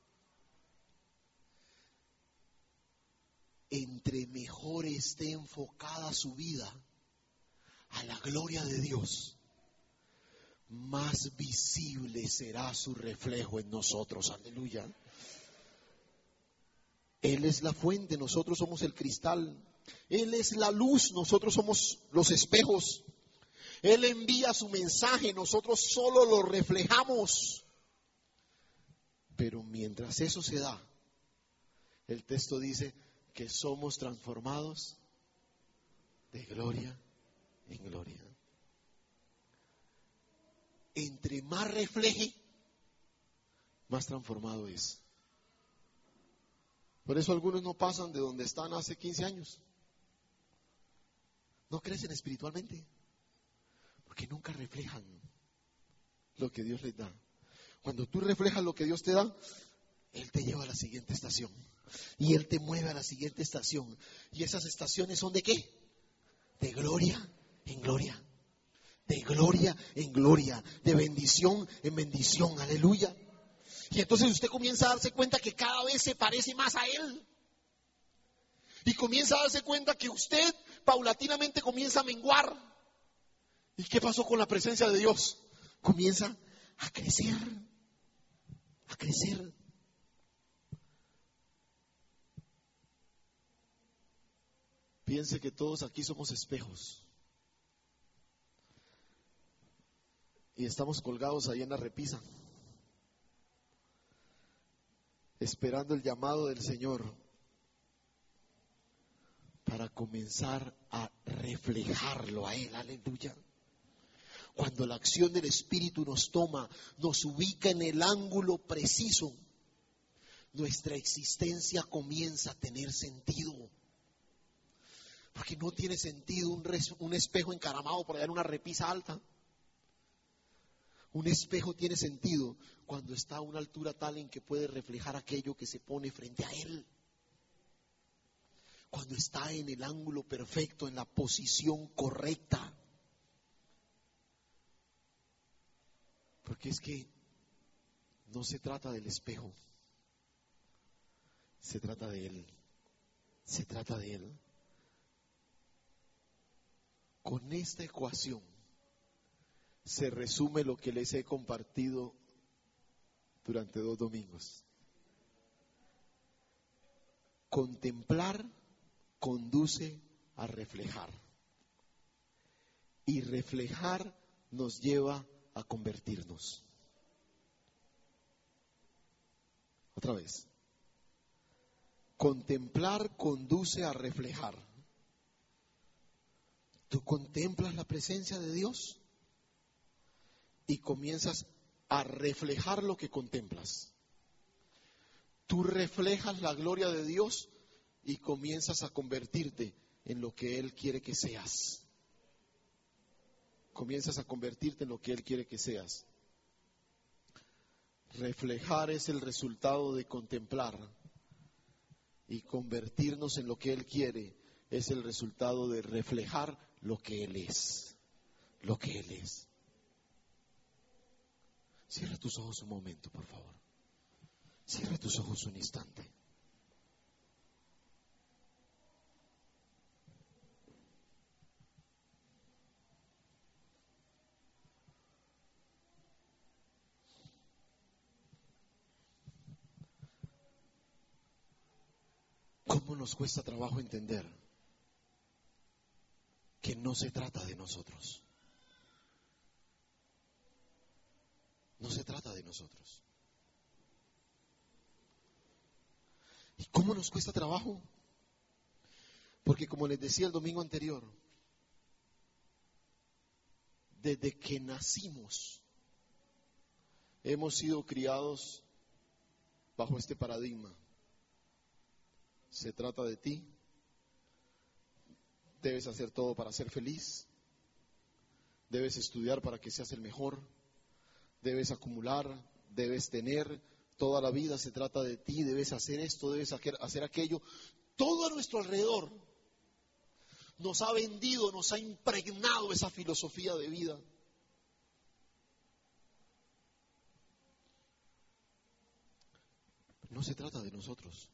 Entre mejor esté enfocada su vida a la gloria de Dios, más visible será su reflejo en nosotros. Aleluya. Él es la fuente, nosotros somos el cristal. Él es la luz, nosotros somos los espejos. Él envía su mensaje, nosotros solo lo reflejamos. Pero mientras eso se da, el texto dice que somos transformados de gloria en gloria. Entre más refleje, más transformado es. Por eso algunos no pasan de donde están hace 15 años. No crecen espiritualmente, porque nunca reflejan lo que Dios les da. Cuando tú reflejas lo que Dios te da, Él te lleva a la siguiente estación. Y Él te mueve a la siguiente estación. ¿Y esas estaciones son de qué? De gloria en gloria. De gloria en gloria. De bendición en bendición. Aleluya. Y entonces usted comienza a darse cuenta que cada vez se parece más a Él. Y comienza a darse cuenta que usted paulatinamente comienza a menguar. ¿Y qué pasó con la presencia de Dios? Comienza a crecer. A crecer. Piense que todos aquí somos espejos. Y estamos colgados ahí en la repisa, esperando el llamado del Señor para comenzar a reflejarlo a Él. Aleluya. Cuando la acción del Espíritu nos toma, nos ubica en el ángulo preciso, nuestra existencia comienza a tener sentido. Porque no tiene sentido un espejo encaramado por allá en una repisa alta. Un espejo tiene sentido cuando está a una altura tal en que puede reflejar aquello que se pone frente a él. Cuando está en el ángulo perfecto, en la posición correcta. Porque es que no se trata del espejo, Se trata de Él. Se trata de Él. Con esta ecuación se resume lo que les he compartido durante 2 domingos. Contemplar conduce a reflejar. Y reflejar nos lleva a convertirnos. Otra vez. Contemplar conduce a reflejar. Tú contemplas la presencia de Dios y comienzas a reflejar lo que contemplas. Tú reflejas la gloria de Dios y comienzas a convertirte en lo que Él quiere que seas. Comienzas a convertirte en lo que Él quiere que seas. Reflejar es el resultado de contemplar. Y convertirnos en lo que Él quiere es el resultado de reflejar lo que Él es. Lo que Él es. Cierra tus ojos un momento, por favor. Cierra tus ojos un instante. ¿Cómo nos cuesta trabajo entender que no se trata de nosotros? No se trata de nosotros. ¿Y cómo nos cuesta trabajo? Porque como les decía el domingo anterior, desde que nacimos hemos sido criados bajo este paradigma. Se trata de ti, debes hacer todo para ser feliz, debes estudiar para que seas el mejor, debes acumular, debes tener, toda la vida se trata de ti, debes hacer esto, debes hacer aquello. Todo a nuestro alrededor nos ha vendido, nos ha impregnado esa filosofía de vida. No se trata de nosotros.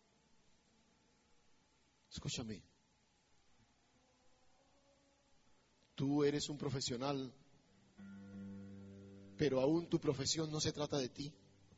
Escúchame, tú eres un profesional, pero aún tu profesión no se trata de ti.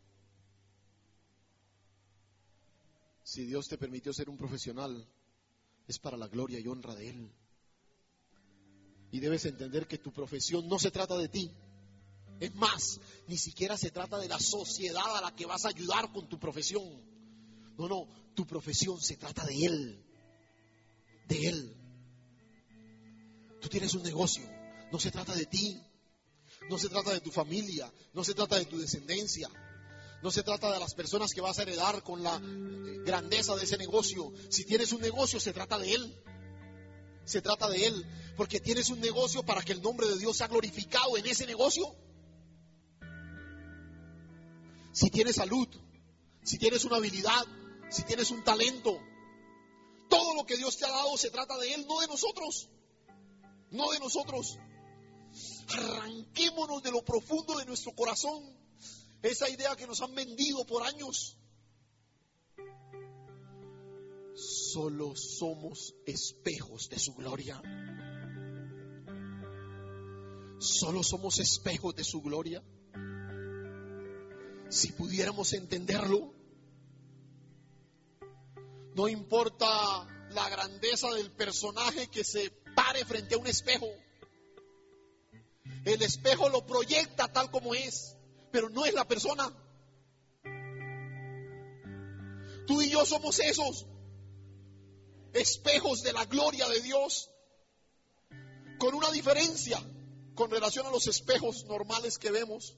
Si Dios te permitió ser un profesional, es para la gloria y honra de Él. Y debes entender que tu profesión no se trata de ti. Es más, ni siquiera se trata de la sociedad a la que vas a ayudar con tu profesión. No, tu profesión se trata de Él. De Él. Tú tienes un negocio, no se trata de ti, no se trata de tu familia, no se trata de tu descendencia, no se trata de las personas que vas a heredar con la grandeza de ese negocio. Si tienes un negocio, se trata de Él. Se trata de Él, porque tienes un negocio para que el nombre de Dios sea glorificado en ese negocio. Si tienes salud, si tienes una habilidad, si tienes un talento, todo lo que Dios te ha dado se trata de Él, no de nosotros. No de nosotros. Arranquémonos de lo profundo de nuestro corazón esa idea que nos han vendido por años. Solo somos espejos de su gloria. Solo somos espejos de su gloria. Si pudiéramos entenderlo, no importa la grandeza del personaje que se pare frente a un espejo. El espejo lo proyecta tal como es, pero no es la persona. Tú y yo somos esos espejos de la gloria de Dios, con una diferencia con relación a los espejos normales que vemos.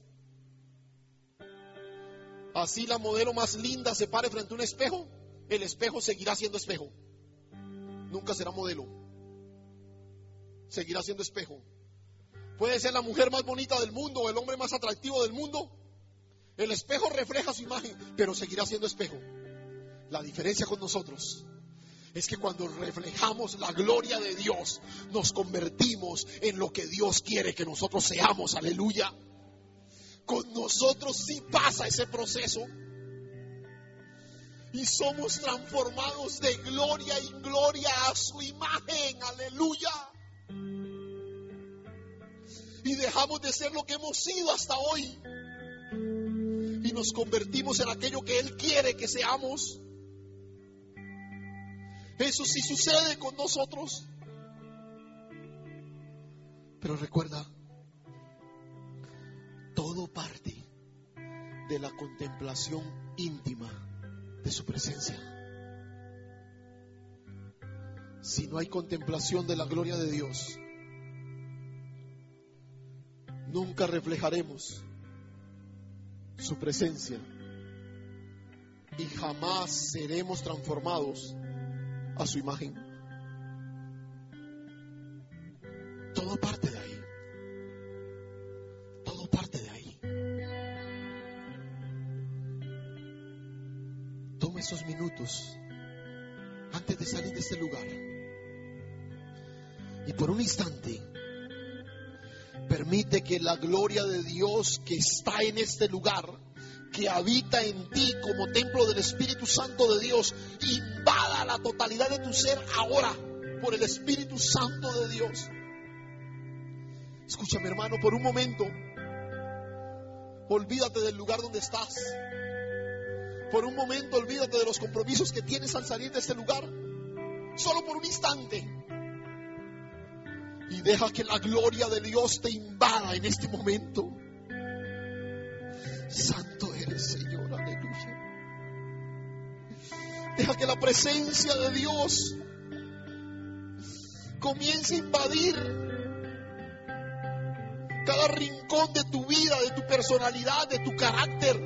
Así la modelo más linda se pare frente a un espejo, el espejo seguirá siendo espejo. Nunca será modelo. Seguirá siendo espejo. Puede ser la mujer más bonita del mundo o el hombre más atractivo del mundo. El espejo refleja su imagen, pero seguirá siendo espejo. La diferencia con nosotros es que cuando reflejamos la gloria de Dios, nos convertimos en lo que Dios quiere que nosotros seamos. Aleluya. Con nosotros sí pasa ese proceso. y somos transformados de gloria en gloria a su imagen. Aleluya. Y dejamos de ser lo que hemos sido hasta hoy y nos convertimos en aquello que Él quiere que seamos. Eso sí sucede con nosotros. Pero recuerda, todo parte de la contemplación íntima de su presencia. Si no hay contemplación de la gloria de Dios, nunca reflejaremos su presencia y jamás seremos transformados a su imagen. Todo parte de ahí. Todo parte de ahí. Toma esos minutos antes de salir de este lugar y por un instante permite que la gloria de Dios que está en este lugar, que habita en ti como templo del Espíritu Santo de Dios, invada la totalidad de tu ser ahora por el Espíritu Santo de Dios. Escúchame, hermano, por un momento olvídate del lugar donde estás. Por un momento olvídate de los compromisos que tienes al salir de este lugar. Solo por un instante. Y deja que la gloria de Dios te invada en este momento. Santo eres, Señor, aleluya. Deja que la presencia de Dios comience a invadir cada rincón de tu vida, de tu personalidad, de tu carácter.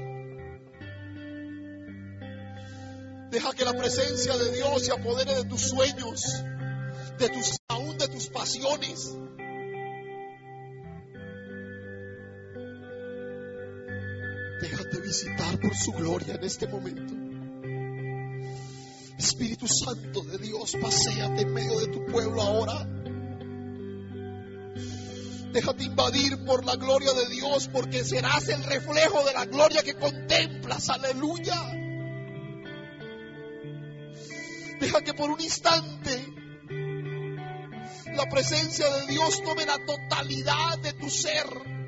Deja que la presencia de Dios se apodere de tus sueños, aún de tus pasiones. Déjate visitar por su gloria en este momento. Espíritu Santo de Dios, paséate en medio de tu pueblo ahora. Déjate invadir por la gloria de Dios, porque serás el reflejo de la gloria que contemplas. Aleluya. Deja que por un instante la presencia de Dios tome la totalidad de tu ser.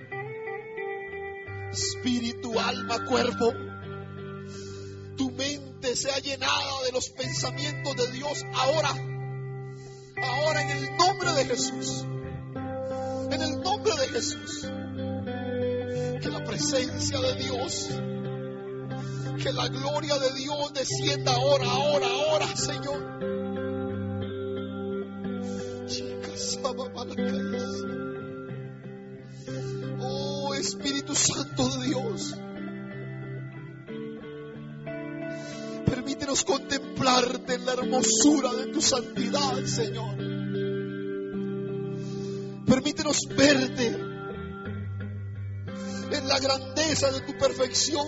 Espíritu, alma, cuerpo. Tu mente sea llenada de los pensamientos de Dios ahora. Ahora en el nombre de Jesús. En el nombre de Jesús. Que la presencia de Dios, que la gloria de Dios descienda ahora, Señor. Oh, Espíritu Santo de Dios, permítenos contemplarte en la hermosura de tu santidad, Señor. Permítenos verte en la grandeza de tu perfección.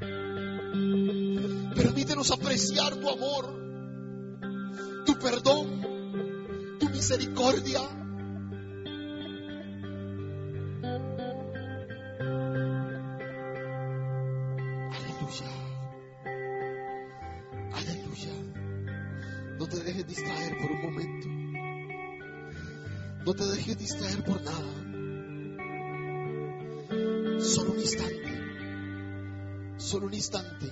Permítenos apreciar tu amor, tu perdón, tu misericordia. Aleluya. Aleluya. No te dejes distraer por un momento. No te dejes distraer por nada. Solo un instante. Solo un instante.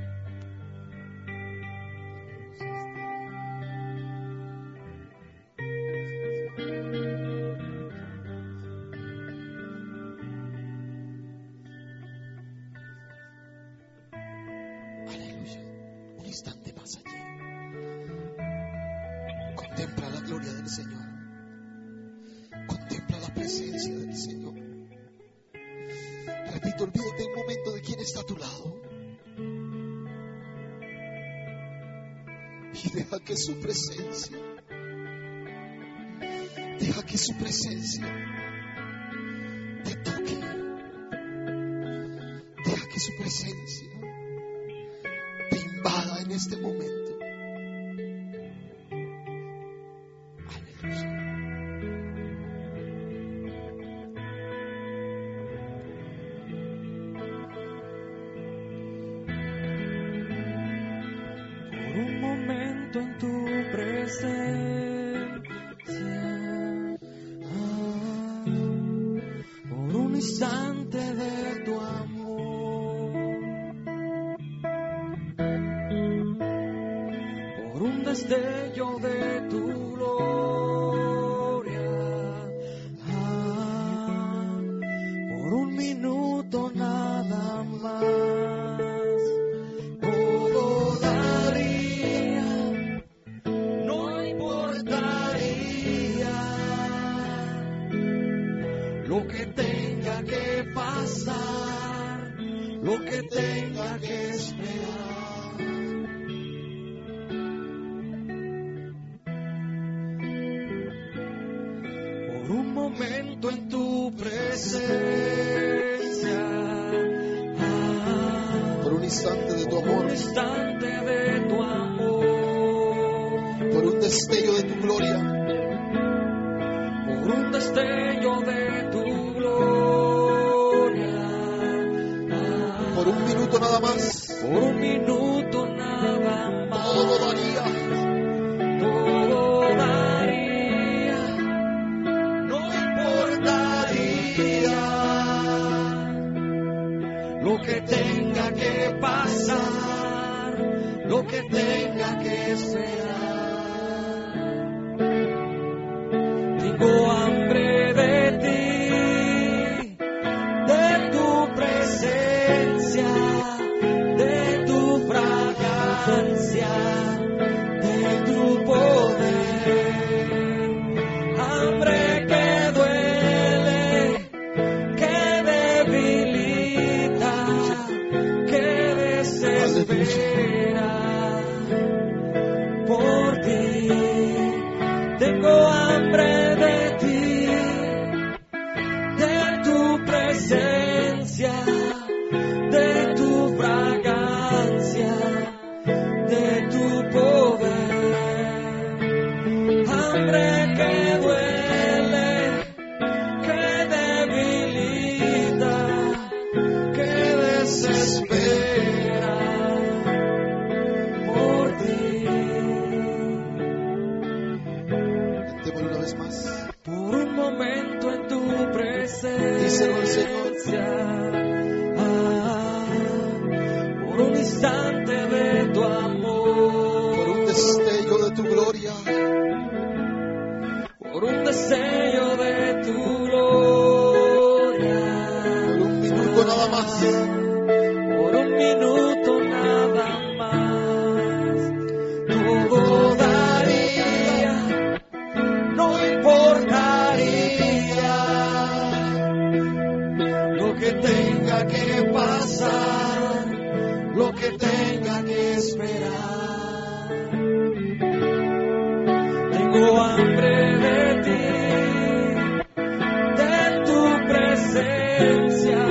Aleluya. Un instante más allí. Contempla la gloria del Señor. Contempla la presencia del Señor. Repito, olvídate un momento de quién está a tu lado. Y deja que su presencia, te toque. Deja que su presencia te invada en este momento. Aleluya. momento en tu presencia, por un instante de tu amor, por un destello de tu gloria, por un minuto nada más. Todo daría, no importaría lo que tenga que pasar, lo que tenga que esperar. Por un momento en tu presencia, por un instante de tu por un amor, instante de tu amor, por un destello de tu gloria, por un destello de tu gloria, por un minuto nada más. por un minuto nada más. Todo daría, Todo daría, no importaría lo que tenga que pasar, lo que tenga que esperar. Tengo hambre de ti, de tu presencia, de tu fragancia, de tu poder. Hambre que duele, que debilita, que desespera por ti. Tengo hambre de ti, de tu presencia, de tu fragancia, de tu poder. Hambre que duele, que debilita, que desespera por ti. cantémoslo una vez más. Por un momento en tu Díselo al Señor. presencia, por un instante de tu amor, Por un destello de tu gloria, por un deseo de tu gloria, por un minuto nada más. por un minuto nada más. Todo daría, no importaría lo que tenga que pasar, lo que tenga que esperar. Tengo hambre de ti, de tu presencia,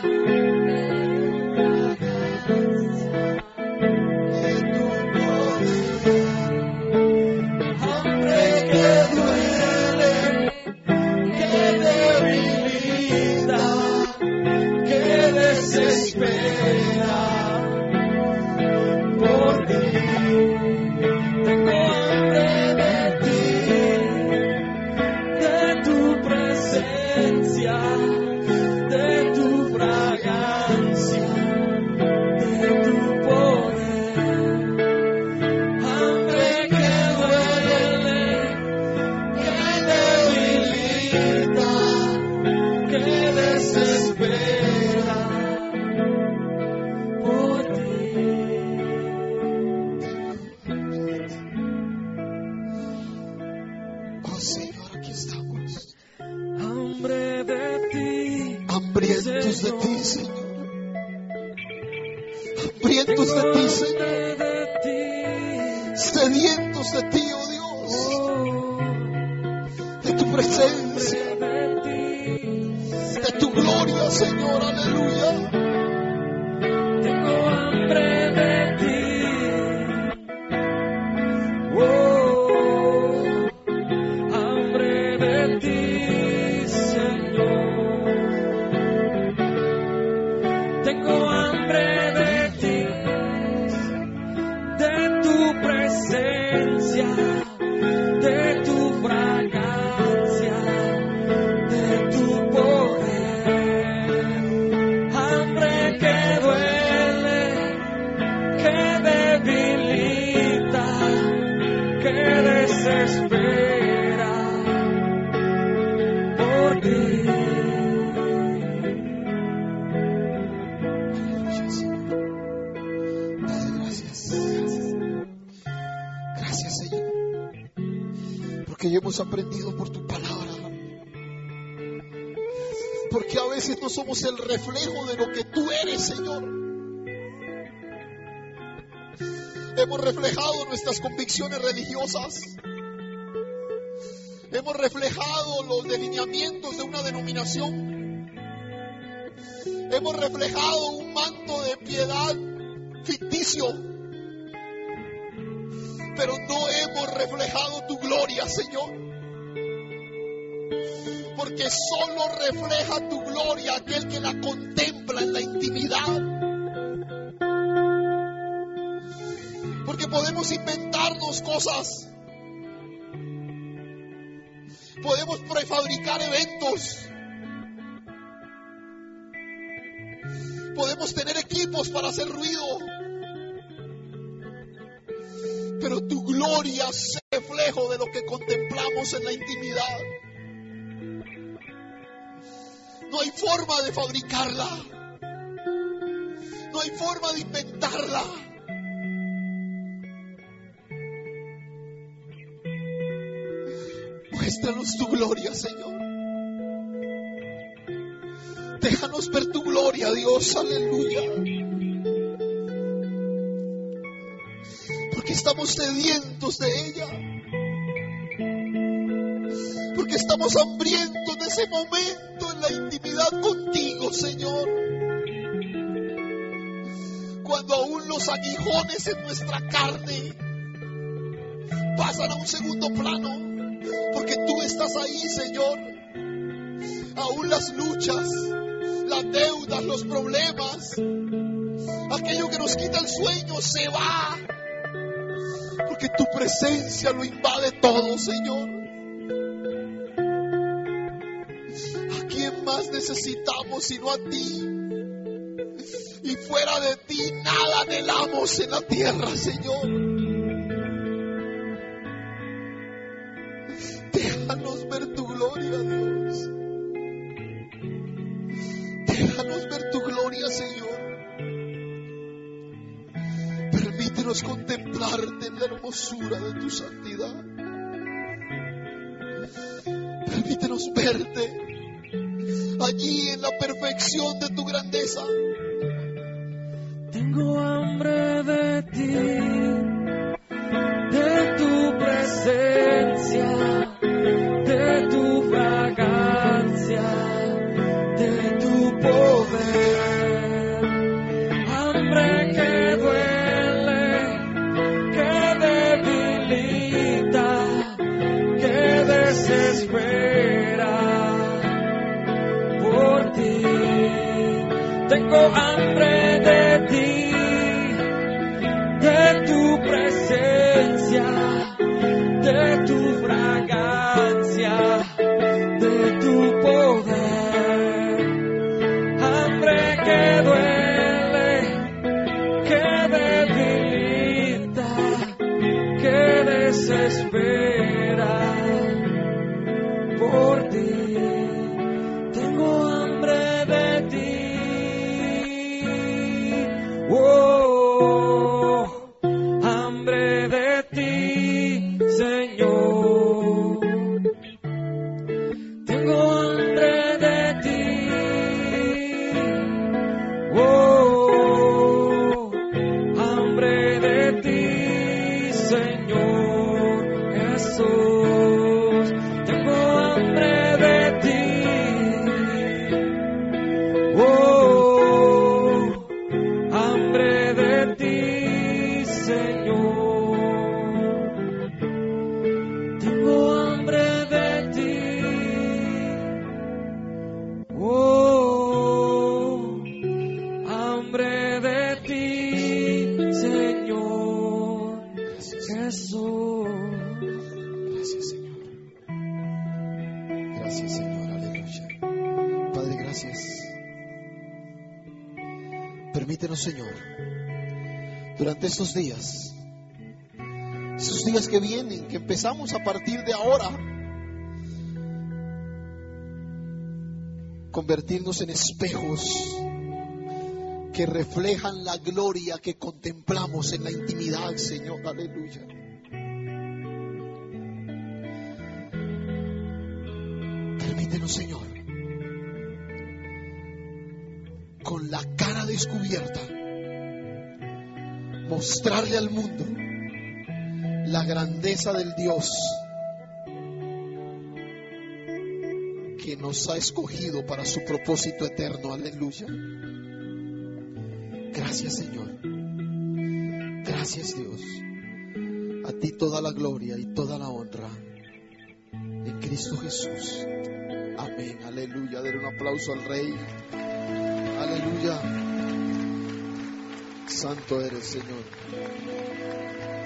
de tu poder. Hambre que duele, que debilita, que desespera por ti. Tengo hambre de ti, de tu presencia, de tu fragancia, de tu poder. Hambre que duele, que debilita, que desespera por ti. Oh Señor, aquí estamos. Hambre de ti, Hambrientos de ti, Señor. Hambrientos de ti, Señor. hambre de ti, Sedientos de ti, oh Dios. De tu presencia, hambre de ti, de tu gloria, Señor. Aleluya. tengo hambre de ti. Hambre de ti, Señor. Tengo hambre de ti, de tu presencia. hoy hemos aprendido por tu palabra. Porque a veces no somos el reflejo de lo que tú eres, Señor. Hemos reflejado nuestras convicciones religiosas. Hemos reflejado los delineamientos de una denominación. Hemos reflejado un manto de piedad ficticio. Pero no hemos reflejado tu gloria, Señor. Porque solo refleja tu gloria aquel que la contempla en la intimidad. Porque podemos inventarnos cosas. Podemos prefabricar eventos. Podemos tener equipos para hacer ruido. Pero tu gloria es reflejo de lo que contemplamos en la intimidad. No hay forma de fabricarla. No hay forma de inventarla. Muéstranos tu gloria, Señor. Déjanos ver tu gloria, Dios, aleluya. Porque estamos sedientos de ella. Porque estamos hambrientos de ese momento en la intimidad contigo, Señor. Cuando aún los aguijones en nuestra carne pasan a un segundo plano. Porque tú estás ahí, Señor. Aún las luchas, las deudas, los problemas, aquello que nos quita el sueño se va. Porque tu presencia lo invade todo, Señor. ¿A quién más necesitamos sino a ti? Y fuera de ti nada anhelamos en la tierra, Señor. Déjanos ver tu gloria, Dios. Déjanos ver tu gloria, Señor. Permítenos contemplarte en la hermosura de tu santidad. Permítenos verte allí en la perfección de tu grandeza. Tengo hambre de ti, de tu presencia, de tu fragancia, de tu poder. Hambre que duele, que debilita, que desespera por ti. Tengo hambre de ti, de tu presencia, de tu fragancia, de tu poder. Hambre que duele, que debilita, que desespera por ti. Tengo hambre de ti. Oh, hambre de ti, Señor. Tengo hambre de ti. Oh, hambre de ti, Señor Jesús. Tengo hambre de ti. Oh, hambre de ti, Señor. Tengo hambre de ti. Oh, hambre de ti, Señor Jesús. Gracias, Señor. Gracias, Señor. Aleluya. Padre, gracias. Permítenos, Señor, durante estos días, esos días que vienen, que empezamos a partir de ahora, convertirnos en espejos que reflejan la gloria que contemplamos en la intimidad, Señor. Aleluya. Permítenos, Señor, con la cara descubierta, mostrarle al mundo la grandeza del Dios que nos ha escogido para su propósito eterno. Aleluya. Gracias, Señor. Gracias, Dios. A ti toda la gloria y toda la honra en Cristo Jesús. Amén. Aleluya. Den un aplauso al Rey. Aleluya. Santo eres, Señor.